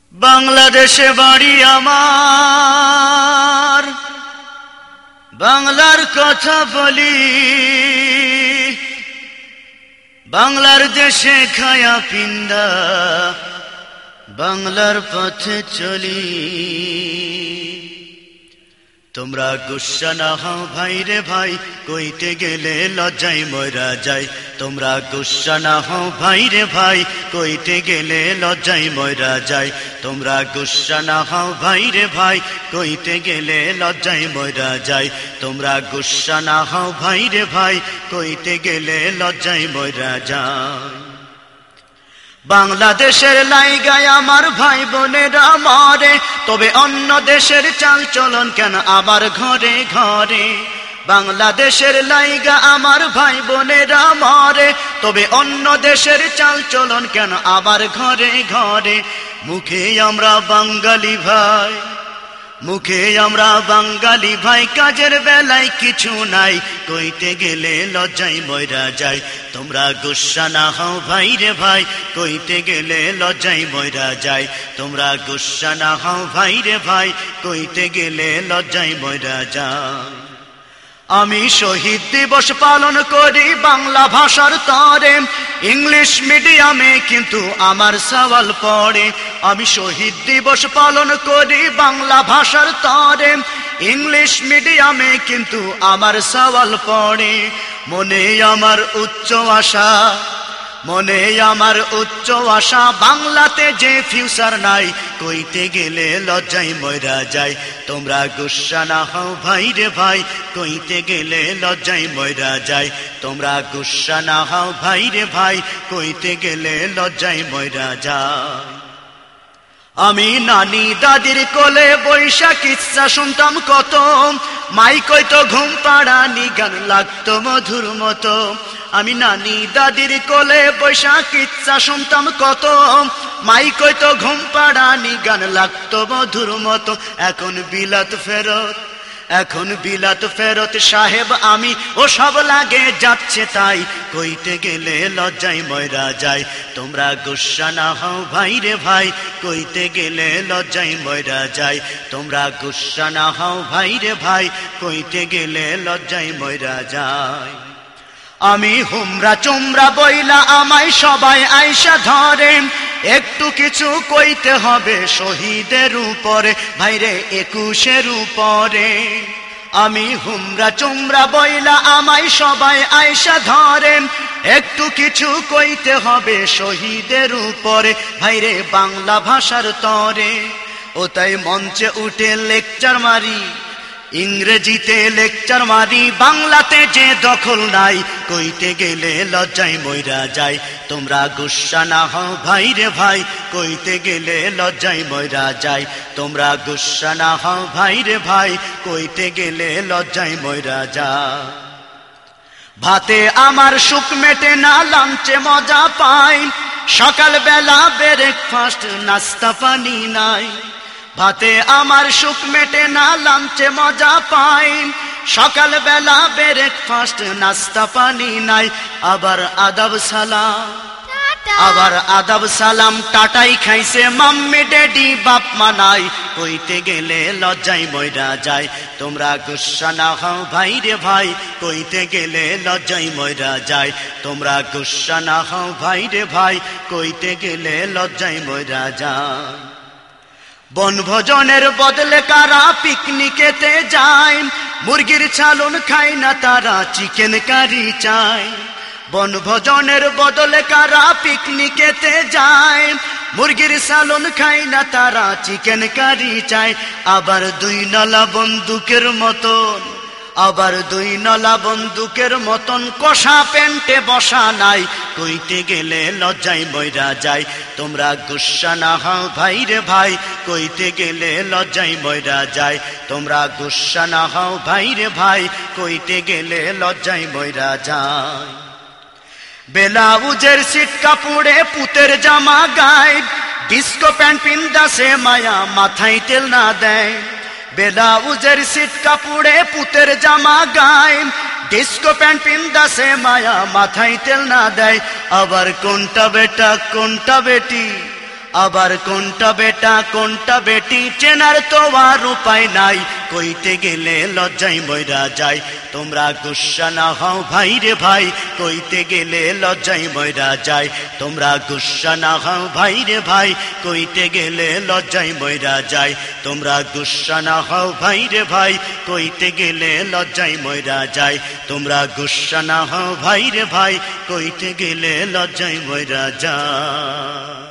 বাংলাদেশে বাড়ি আমার, বাংলার কথা বলি, বাংলার দেশে খায়া পিন্দা বাংলার পথে চলি। তোমরা গুস্সা না হও ভাই রে ভাই, কইতে গেলে লজ্জায় মইরা যায়। তোমরা গুস্সা না হও ভাই রে ভাই, কইতে গেলে লজ্জায় মইরা যায়। তোমরা গুস্সা না হও ভাই রে ভাই, কইতে গেলে লজ্জায় মইরা যায়। তোমরা গুস্সা না হও ভাই রে ভাই, কইতে গেলে লজ্জায় মইরা যায়। বাংলাদেশের লাইগায় আমার ভাই বোনেরা মরে, তবে অন্য দেশের চাল চলন কেন আবার ঘরে ঘরে। বাংলাদেশের লাইগা আমার ভাই বোনেরা মরে, তবে অন্য দেশের চাল চলন কেন আবার ঘরে ঘরে। মুখে আমরা বাঙালি ভাই, মুখে আমরা বাঙালি ভাই, কাজের বেলায় কিছু নাই, কইতে গেলে লজ্জায় মইরা যায়। তোমরা গুস্সা না হও ভাই রে ভাই, কইতে গেলে লজ্জায় মইরা যায়। তোমরা গুস্সা না হও ভাই রে ভাই, কইতে গেলে লজ্জায় মইরা যায়। আমি শহীদ দিবস পালন করি বাংলা ভাষার তরে, ইংলিশ মিডিয়ামে কিন্তু আমার সওয়াল পড়ে। আমি শহীদ দিবস পালন করি বাংলা ভাষার তরে, ইংলিশ মিডিয়ামে কিন্তু আমার সওয়াল পড়ে। মনে আমার উচ্চ আশা, মনে আমার উচ্চ আশা, বাংলাতে যে ফিউচার নাই, কইতে গেলে লজ্জায় মইরা যায়। তোমরা গুস্সা না হও ভাই রে ভাই, কইতে গেলে লজ্জায় মইরা যায়। তোমরা গুস্সা না হও ভাই রে ভাই, কইতে গেলে লজ্জায় মইরা যায়। আমি নানি দাদির কোলে বৈশা কিচ্ছা শুনতাম কত, মাই কইতো ঘুম পাড়ানি গান লাগতো মধুর মতো। আমি নানি দাদির কোলে বৈশা কিচ্ছা শুনতাম কত, মাই কইতো ঘুম পাড়ানি গান লাগতো মধুর মতো। এখন বিলাত ফেরত, এখন বিলাত ফেরত সাহেব আমি, ও সব লাগে যাচ্ছে তাই, কইতে গেলে লজ্জায় মইরা যায়। তোমরা গুস্সা না হও ভাই রে ভাই, কইতে গেলে লজ্জায় মইরা যায়। তোমরা গুস্সা না হও ভাই রে ভাই, কইতে গেলে লজ্জায় মইরা যায়। আমি হুমরা চুমরা বইলা আমায় সবাই আইসা ধরে, একটু কিছু কইতে হবে শহীদের উপরে ভাইরে, 21-এর উপরে। আমি হুমরা চুমরা বইলা আমায় সবাই আইসা ধরে, একটু কিছু কইতে হবে শহীদের উপরে ভাইরে, বাংলা ভাষার তরে। ও তাই মঞ্চে উঠে লেকচার মারি, ইংরেজিতে লেকচার মারি, বাংলাতে যে দখল নাই, কইতে গেলে লজ্জায় মইরা যায়। তোমরা গুস্সা না হও ভাই রে ভাই, কইতে গেলে লজ্জায় মইরা যায়। তোমরা গুস্সা না হও ভাই রে ভাই, কইতে গেলে লজ্জায় মইরা যায়। ভাতে আমার সুখ মেটে না, লাঞ্চে মজা পাই, সকাল বেলা ব্রেকফাস্ট নাস্তা পানি নাই। ভাতে আমার সুখ মেটে না, লাঞ্চে মজা পাই, সকাল বেলা ব্রেকফাস্ট নাস্তা পানি নাই। আবার আদাব সালাম, আবার আদাব সালাম, টাটাই খাইছে মাম্মি ড্যাডি বাপ মা নাই, কইতে গেলে লজ্জায় মইরা যায়। তোমরা গুস্সা না হও ভাই রে ভাই, কইতে গেলে লজ্জায় মইরা যায়। তোমরা গুস্সা না হও ভাই রে ভাই, কইতে গেলে লজ্জায় মইরা যায়। বনভোজনের বদলে কারা পিকনিকেতে যায়, মুরগির ছালন খায় না তারা চিকেন কারি চায়। বনভোজনের বদলে কারা পিকনিকেতে যায়, মুরগির ছালন খায় না তারা চিকেন কারি চায়। আবার দুই নলা বন্দুকের মতন, আবার দুই নলা বন্দুকের মতন কষা প্যান্টে বসা নাই, কইতে গেলে লজ্জায় মইরা যায়। তোমরা গুস্সা না হও ভাই রে ভাই, কইতে গেলে লজ্জায় মইরা যায়। তোমরা গুস্সা না হও ভাই রে ভাই, কইতে গেলে লজ্জায় মইরা যায়। বেলাউজের সিট কাপড়ে পুতের জামা গায়, ডিস্কো প্যান্ট পিন্দাছে মায়া মাথায় তেল না দেয়। বেলাউজের সিট কাপড়ে পুতের জামা গায়, ডিস্কো প্যান্ট পিন্দাছে মায়া মাথায় তেল না দেয়। আবার কোনটা বেটা কোনটা বেটি, আবার কোনটা বেটা কোনটা বেটি চেনার তো আর উপায় নাই, কইতে গেলে লজ্জায় মইরা যায়। তোমরা গুস্সা না হও ভাই রে ভাই, কইতে গেলে লজ্জায় মইরা যায়। তোমরা গুস্সা না হও ভাই রে ভাই, কইতে গেলে লজ্জায় মইরা যায়। তোমরা গুস্সা না হও ভাই রে ভাই, কইতে গেলে লজ্জায় মইরা যায়। তোমরা গুস্সা না হও ভাই রে ভাই, কইতে গেলে লজ্জায় মইরা যায়।